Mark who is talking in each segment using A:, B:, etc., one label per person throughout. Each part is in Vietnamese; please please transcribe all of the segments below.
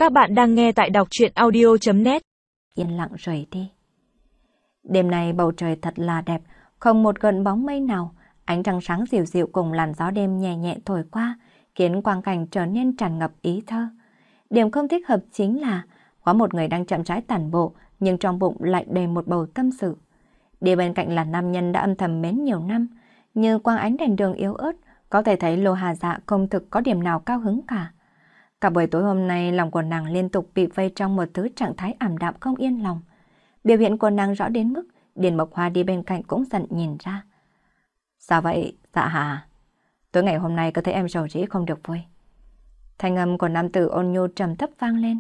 A: Các bạn đang nghe tại đọc truyện audio.net.
B: Yên lặng rời đi. Đêm nay bầu trời thật là đẹp, không một gợn bóng mây nào, ánh trăng sáng dịu dịu cùng làn gió đêm nhẹ nhẹ thổi qua, khiến quang cảnh trở nên tràn ngập ý thơ. Điểm không thích hợp chính là có một người đang chậm rãi tản bộ, nhưng trong bụng lại đầy một bầu tâm sự. Đi bên cạnh là nam nhân đã âm thầm mến nhiều năm, như quang ánh đèn đường yếu ớt, có thể thấy Lô Hà Dạ không thực có điểm nào cao hứng cả. Cả buổi tối hôm nay, lòng của nàng liên tục bị vây trong một thứ trạng thái ảm đạm không yên lòng. Biểu hiện của nàng rõ đến mức Điền Mộc Hoa đi bên cạnh cũng giận nhìn ra. Sao vậy, Dạ Hà? Tối ngày hôm nay có thấy em rầu rĩ không được vui. Thanh âm của nam tử ôn nhu trầm thấp vang lên.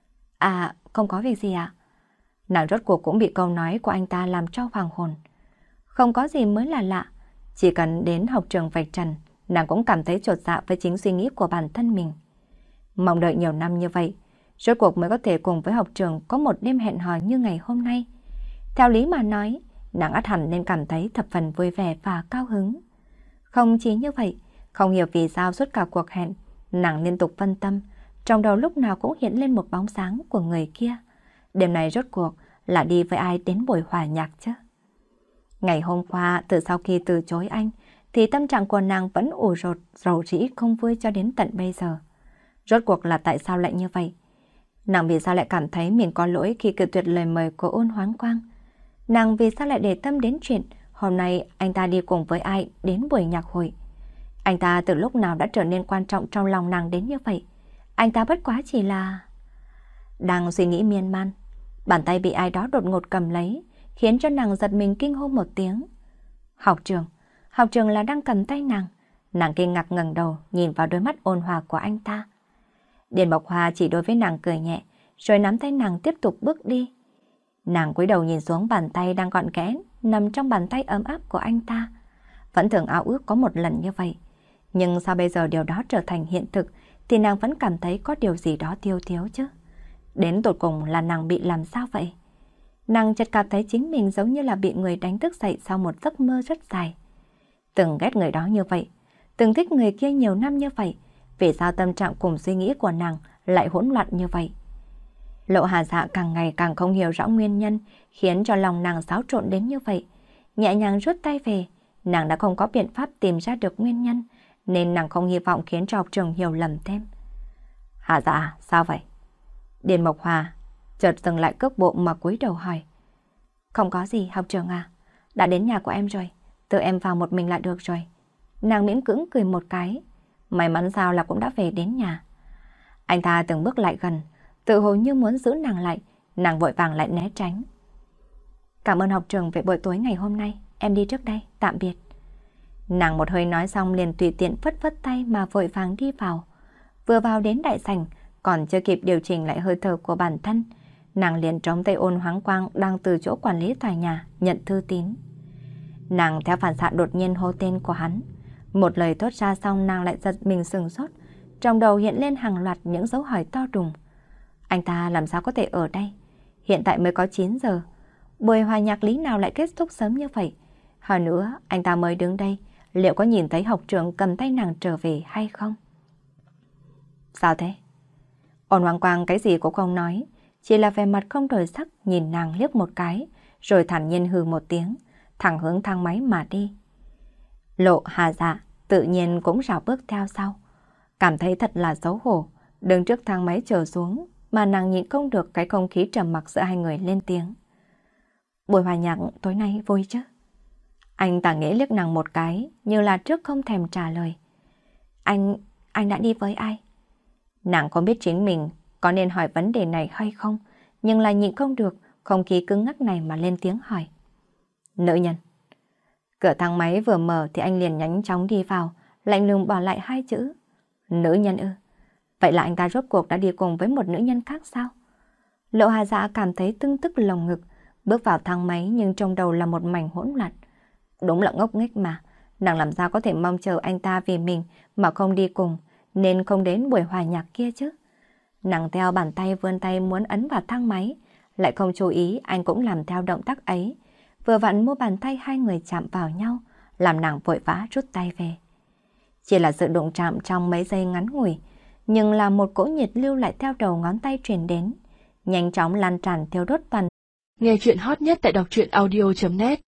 B: À, không có việc gì ạ. Nàng rốt cuộc cũng bị câu nói của anh ta làm cho hoàng hồn. Không có gì mới là lạ. Chỉ cần đến học trường vạch trần, nàng cũng cảm thấy chột dạ với chính suy nghĩ của bản thân mình. Mong đợi nhiều năm như vậy, rốt cuộc mới có thể cùng với học trường có một đêm hẹn hò như ngày hôm nay. Theo lý mà nói, nàng ắt hẳn nên cảm thấy thập phần vui vẻ và cao hứng. Không chỉ như vậy, không hiểu vì sao suốt cả cuộc hẹn, nàng liên tục phân tâm, trong đầu lúc nào cũng hiện lên một bóng sáng của người kia. Đêm này rốt cuộc là đi với ai đến buổi hòa nhạc chứ? Ngày hôm qua, từ sau khi từ chối anh, thì tâm trạng của nàng vẫn ủ rột, rầu rĩ không vui cho đến tận bây giờ. Rốt cuộc là tại sao lại như vậy? Nàng vì sao lại cảm thấy mình có lỗi khi cự tuyệt lời mời của Ôn Hoán Quang? Nàng vì sao lại để tâm đến chuyện hôm nay anh ta đi cùng với ai đến buổi nhạc hội? Anh ta từ lúc nào đã trở nên quan trọng trong lòng nàng đến như vậy? Anh ta bất quá chỉ là... Đang suy nghĩ miên man, bàn tay bị ai đó đột ngột cầm lấy, khiến cho nàng giật mình kinh hô một tiếng. Học trường là đang cầm tay nàng. Nàng kinh ngạc ngẩng đầu nhìn vào đôi mắt ôn hòa của anh ta. Điền Mộc Hoa chỉ đối với nàng cười nhẹ, rồi nắm tay nàng tiếp tục bước đi. Nàng cúi đầu nhìn xuống bàn tay đang gọn ghẽ nằm trong bàn tay ấm áp của anh ta. Vẫn thường ao ước có một lần như vậy, nhưng sao bây giờ điều đó trở thành hiện thực thì nàng vẫn cảm thấy có điều gì đó thiếu thiếu chứ. Đến tột cùng là nàng bị làm sao vậy? Nàng chợt cảm thấy chính mình giống như là bị người đánh thức dậy sau một giấc mơ rất dài. Từng ghét người đó như vậy, từng thích người kia nhiều năm như vậy, vì sao tâm trạng cùng suy nghĩ của nàng lại hỗn loạn như vậy? Lộ Hà Dạ càng ngày càng không hiểu rõ nguyên nhân khiến cho lòng nàng xáo trộn đến như vậy. Nhẹ nhàng rút tay về, nàng đã không có biện pháp tìm ra được nguyên nhân, nên nàng không hy vọng khiến cho học trường hiểu lầm thêm. Hà Dạ, sao vậy? Điền Mộc Hoa chợt dừng lại cước bộ mà cúi đầu hỏi. Không có gì học trường à, đã đến nhà của em rồi, tự em vào một mình là được rồi. Nàng miễn cưỡng cười một cái, may mắn sao là cũng đã về đến nhà. Anh ta từng bước lại gần, tự hồ như muốn giữ nàng lại, nàng vội vàng lại né tránh. Cảm ơn học trường về buổi tối ngày hôm nay, em đi trước đây, tạm biệt. Nàng một hơi nói xong liền tùy tiện phất phất tay mà vội vàng đi vào. Vừa vào đến đại sảnh, còn chưa kịp điều chỉnh lại hơi thở của bản thân, nàng liền trống tay Ôn Hoán Quang đang từ chỗ quản lý tòa nhà nhận thư tín. Nàng theo phản xạ đột nhiên hô tên của hắn. Một lời thốt ra xong nàng lại giật mình sừng sốt, trong đầu hiện lên hàng loạt những dấu hỏi to đùng. Anh ta làm sao có thể ở đây? Hiện tại mới có 9 giờ. Buổi hòa nhạc lý nào lại kết thúc sớm như vậy? Hơn nữa, anh ta mới đứng đây, liệu có nhìn thấy học trưởng cầm tay nàng trở về hay không? Sao thế? Ôn Hoán Quang cái gì cũng không nói, chỉ là vẻ mặt không đổi sắc nhìn nàng liếc một cái, rồi thản nhiên hừ một tiếng, thẳng hướng thang máy mà đi. Lộ Hà Dạ tự nhiên cũng rảo bước theo sau, cảm thấy thật là xấu hổ, đứng trước thang máy chờ xuống mà nàng nhịn không được cái không khí trầm mặc giữa hai người lên tiếng. Buổi hòa nhạc tối nay vui chứ? Anh ta nghĩ liếc nàng một cái, như là trước không thèm trả lời. Anh đã đi với ai? Nàng không biết chính mình có nên hỏi vấn đề này hay không, nhưng là nhịn không được không khí cứng ngắc này mà lên tiếng hỏi. Nữ nhân. Cửa thang máy vừa mở thì anh liền nhanh chóng đi vào, lạnh lùng bỏ lại hai chữ. Nữ nhân ư? Vậy là anh ta rốt cuộc đã đi cùng với một nữ nhân khác sao? Lộ Hà Dạ cảm thấy tưng tức lồng ngực, bước vào thang máy nhưng trong đầu là một mảnh hỗn loạn. Đúng là ngốc nghếch mà, nàng làm sao có thể mong chờ anh ta vì mình mà không đi cùng, nên không đến buổi hòa nhạc kia chứ. Nàng theo bàn tay vươn tay muốn ấn vào thang máy, lại không chú ý anh cũng làm theo động tác ấy. Vừa vặn mu bàn tay hai người chạm vào nhau, làm nàng vội vã rút tay về. Chỉ là sự đụng chạm trong mấy giây ngắn ngủi, nhưng là một cỗ nhiệt lưu lại theo đầu ngón tay truyền đến, nhanh chóng lan tràn thiêu đốt toàn.
A: Nghe chuyện hot nhất tại đọc truyện audio.net